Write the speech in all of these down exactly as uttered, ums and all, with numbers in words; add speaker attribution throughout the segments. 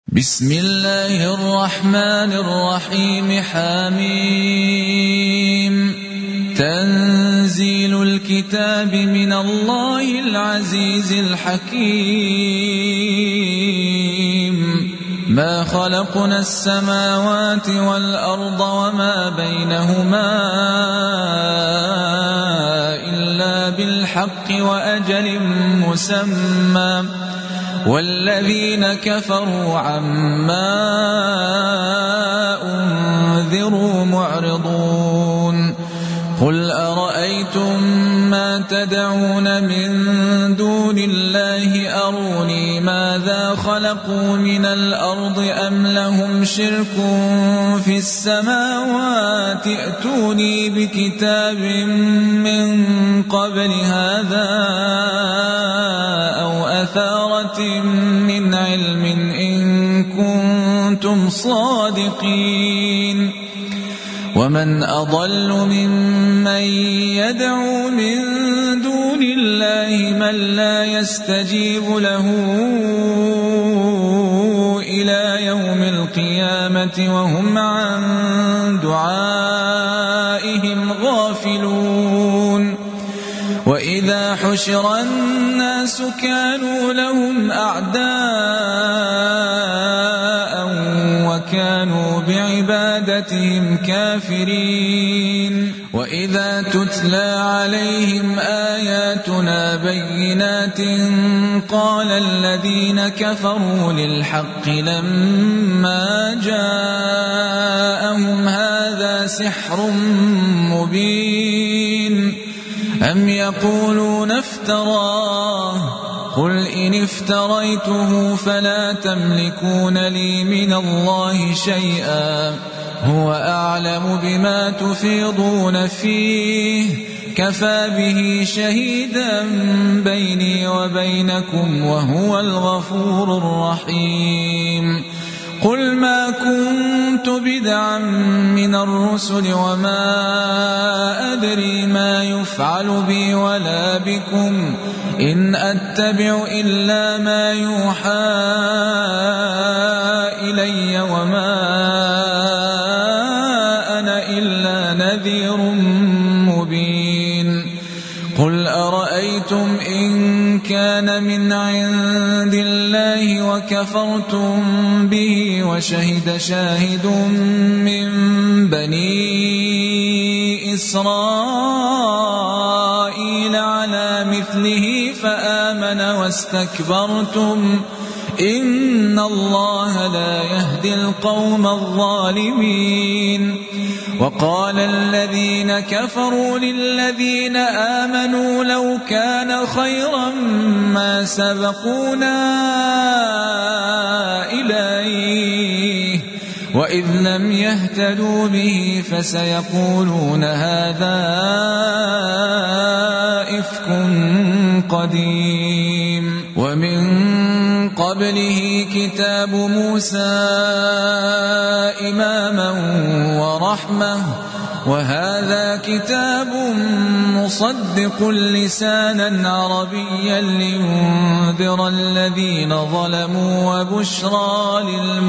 Speaker 1: بسم الله الرحمن الرحيم. حميم. تنزيل الكتاب من الله العزيز الحكيم. ما خلقنا السماوات والأرض وما بينهما إلا بالحق وأجل مسمى، والذين كفروا عما أنذروا معرضون. قل أرأيتم ما تدعون من دون الله أروني ماذا خلقوا من الأرض أم لهم شرك في السماوات ائتوني بكتاب من قبل هذا أو أثارة من علم إن كنتم صادقين. ومن أضل ممن يدعو من دون الله من لا يستجيب له إلى يوم القيامة وهم عن دعائهم غافلون. وإذا حشر الناس كانوا لهم أعداء وكانوا بعبادتهم كافرين. وإذا تتلى عليهم آياتنا بينات قال الذين كفروا للحق لما جاءهم هذا سحر مبين أم يقولون افتراه قل إن افتريته فلا تملكون لي من الله شيئا هو أعلم بما تفيضون فيه كفى به شهيدا بيني وبينكم وهو الغفور الرحيم. قل ما كنت بدعا من الرسل وما أدري ما يفعل بي ولا بكم إن أتبع إلا ما يوحى إلي وما أنا إلا نذير مبين. قل أرأيتم إن كان من عند الله وكفرتم به وشهد شاهد من بني إسرائيل على مثله فآمن واستكبرتم إن الله لا يهدي القوم الظالمين. وقال الذين كفروا للذين آمنوا لو كان خيرا ما سبقونا إليه وإذ لم يهتدوا به فسيقولون هذا إفك قديم. ومن قبله كتاب موسى إماما ورحمة وهذا كتاب مصدق لسانا عربيا لينذر الذين ظلموا وبشرى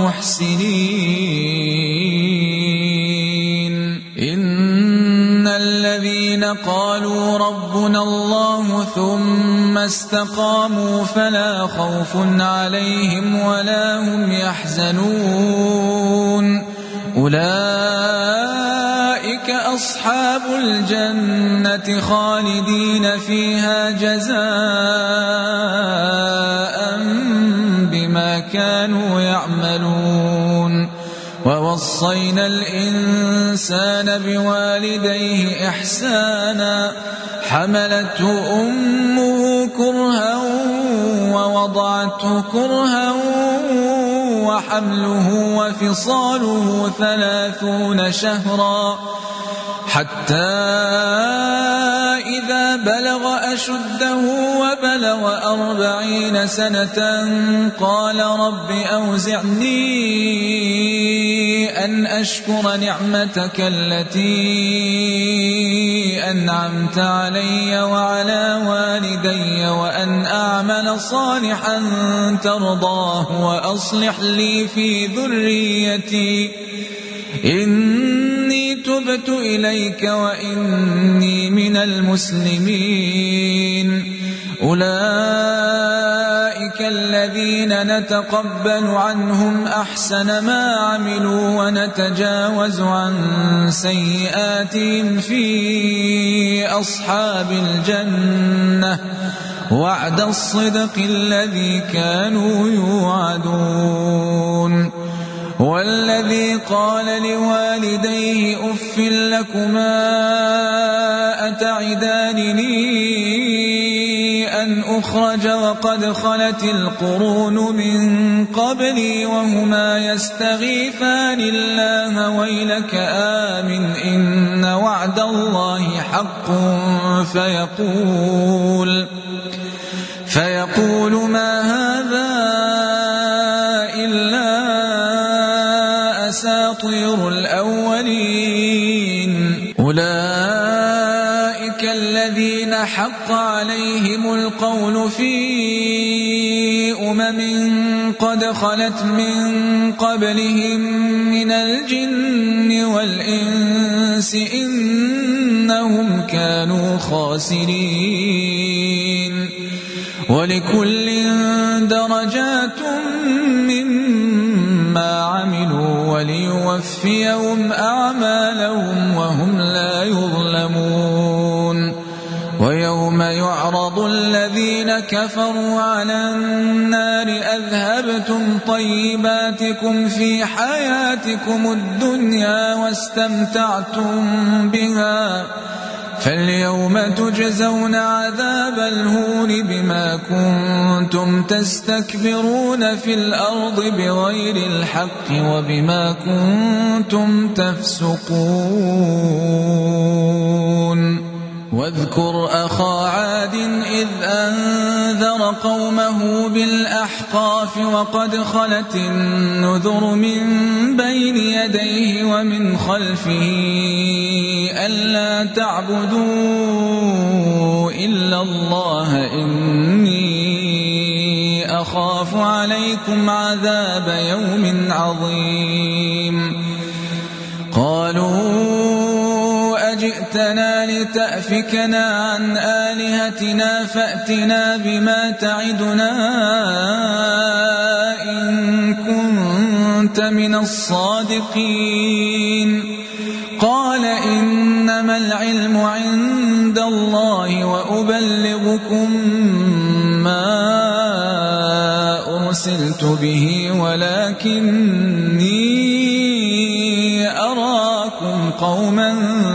Speaker 1: للمحسنين. إن الذين قالوا ربنا الله ثم استقاموا فلا خوف عليهم ولا هم يحزنون أولئك أصحاب الجنة خالدين فيها جزاء بما كانوا يعملون. ووصينا الإنسان بوالديه إحسانا حملته أمه كرها ووضعته كرها وحمله وفصاله ثلاثون شهرا حتى إذا بلغ أشده وبلغ أربعين سنة قال رب أوزعني أن أشكر نعمتك التي أنعمت علي وعلى والدي وأن أعمل صالحا ترضاه وأصلح لي في ذريتي إني تبت إليك وإني من المسلمين. أولئك الذين نتقبل عنهم أحسن ما عملوا ونتجاوز عن سيئاتهم في أصحاب الجنة وعد الصدق الذي كانوا يوعدون. والذي قال لوالديه أف لكما أتعدانني أن أخرج وقد خلت القرون من قبلي وهما يستغيثان الله ويلك آمن إن وعد الله حق فيقول فيقول ما هذا إلا أساطير الأولين. أولئك الذين حق عليهم القول في أمم قد خلت من قبلهم من الجن والإنس إنهم كانوا خاسرين. ولكل درجات مما عملوا وليوفيهم أعمالهم وهم لا يظلمون. ويوم يعرض الذين كفروا على النار أذهبتم طيباتكم في حياتكم الدنيا واستمتعتم بها فاليوم تجزون عذاب الهون بما كنتم تستكبرون في الأرض بغير الحق وبما كنتم تفسقون. واذكر أخا عاد إذ أنذر قومه بالأحقاف وقد خلت النذر من بين يديه ومن خلفه ألا تعبدوا إلا الله إني أخاف عليكم عذاب يوم عظيم. قالوا أجئتنا لتأفكنا عن آلهتنا فأتنا بما تعدنا إن كنت من الصادقين. قال إنما العلم عند الله وأبلغكم ما أرسلت به ولكني أراكم قوما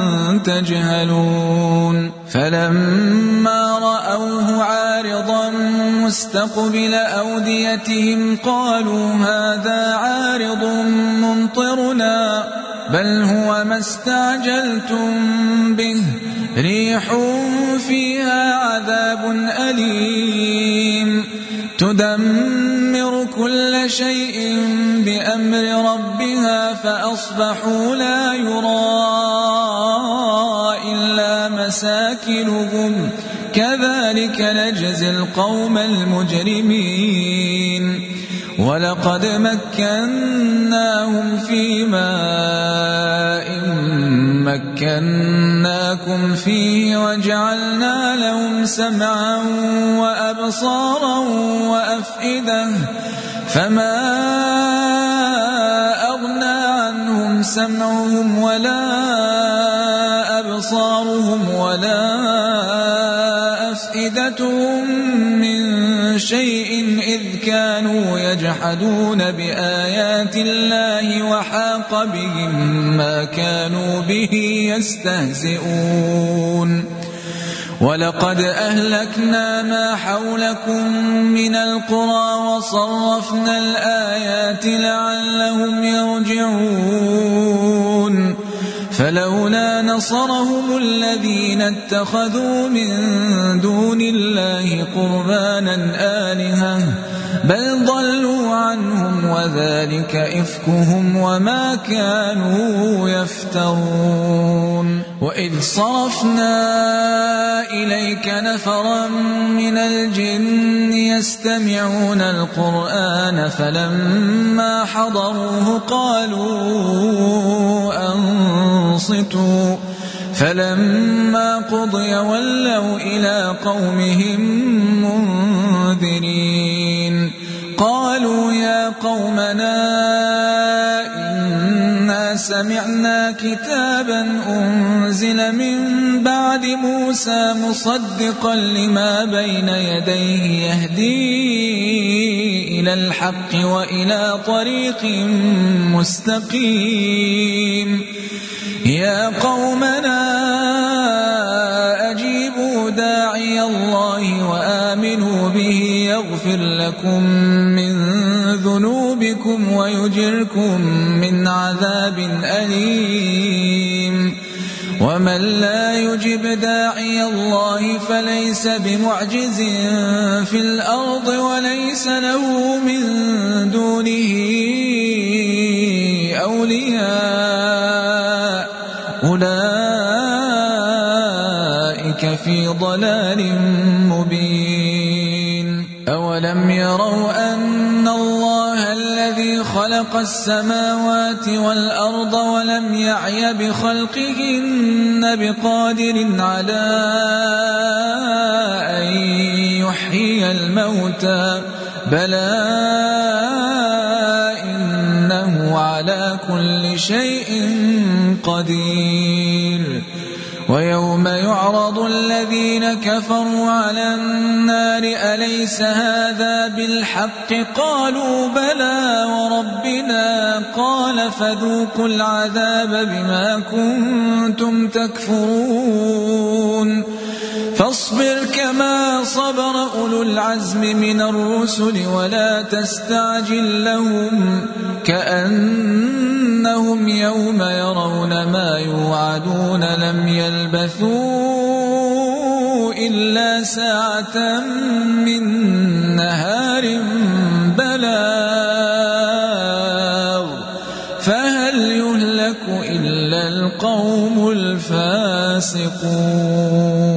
Speaker 1: تجهلون. فلما رأوه عارضا مستقبل أوديتهم قالوا هذا عارض ممطرنا بل هو ما استعجلتم به ريح فيها عذاب أليم تدمر كل شيء بأمر ربها فأصبحوا لا يرى إلا مساكنهم كذلك نجزي القوم المجرمين. ولقد مكناهم في ماء مكناكم فيه وجعلنا لهم سمعا وأبصارا وأفئدة فما أغنى عنهم سمعهم ولا أبصارهم ولا أفئدتهم من شيء إذ كانوا يجحدون بآيات الله وحاق بهم ما كانوا به يستهزئون. ولقد أهلكنا ما حولكم من القرى وصرفنا الآيات لعلهم يرجعون. فلولا نصرهم الذين اتخذوا من دون الله قربانا آلهة بل ضلوا عنهم وذلك إفكهم وما كانوا يفترون وإذ صرفنا إليك نفرا من الجن يستمعون القرآن فلما حضروه قالوا أنصتوا فلما قضي ولوا إلى قومهم منذرين قالوا يا قومنا إنا سمعنا كتابا أنزل من بعد موسى مصدقا لما بين يديه يهدي إلى الحق وإلى طريق مستقيم يا قومنا أجيبوا داعي الله وآمنوا به يغفر لكم من ذنوبكم ويجركم من عذاب أليم ومن لا يجب داعي الله فليس بمعجز في الأرض وليس له من دونه أولياء أولئك في ضلال مبين أولم يروا أن الله الذي خلق السماوات والأرض ولم يعي بخلقهن بقادر على أن يحيي الموتى بلى إنه على كل شيء قدير ويوم يعرض الذين كفروا على النار أليس هذا بالحق قالوا بلى وربنا قال فذوقوا العذاب بما كنتم تكفرون فاصبر كما صبر أولو العزم من الرسل ولا تستعجل لهم كأنهم يوم يرون ما يوعدون لم يلبثوا إلا ساعة من نهار بلاغ فهل يهلك إلا القوم الفاسقون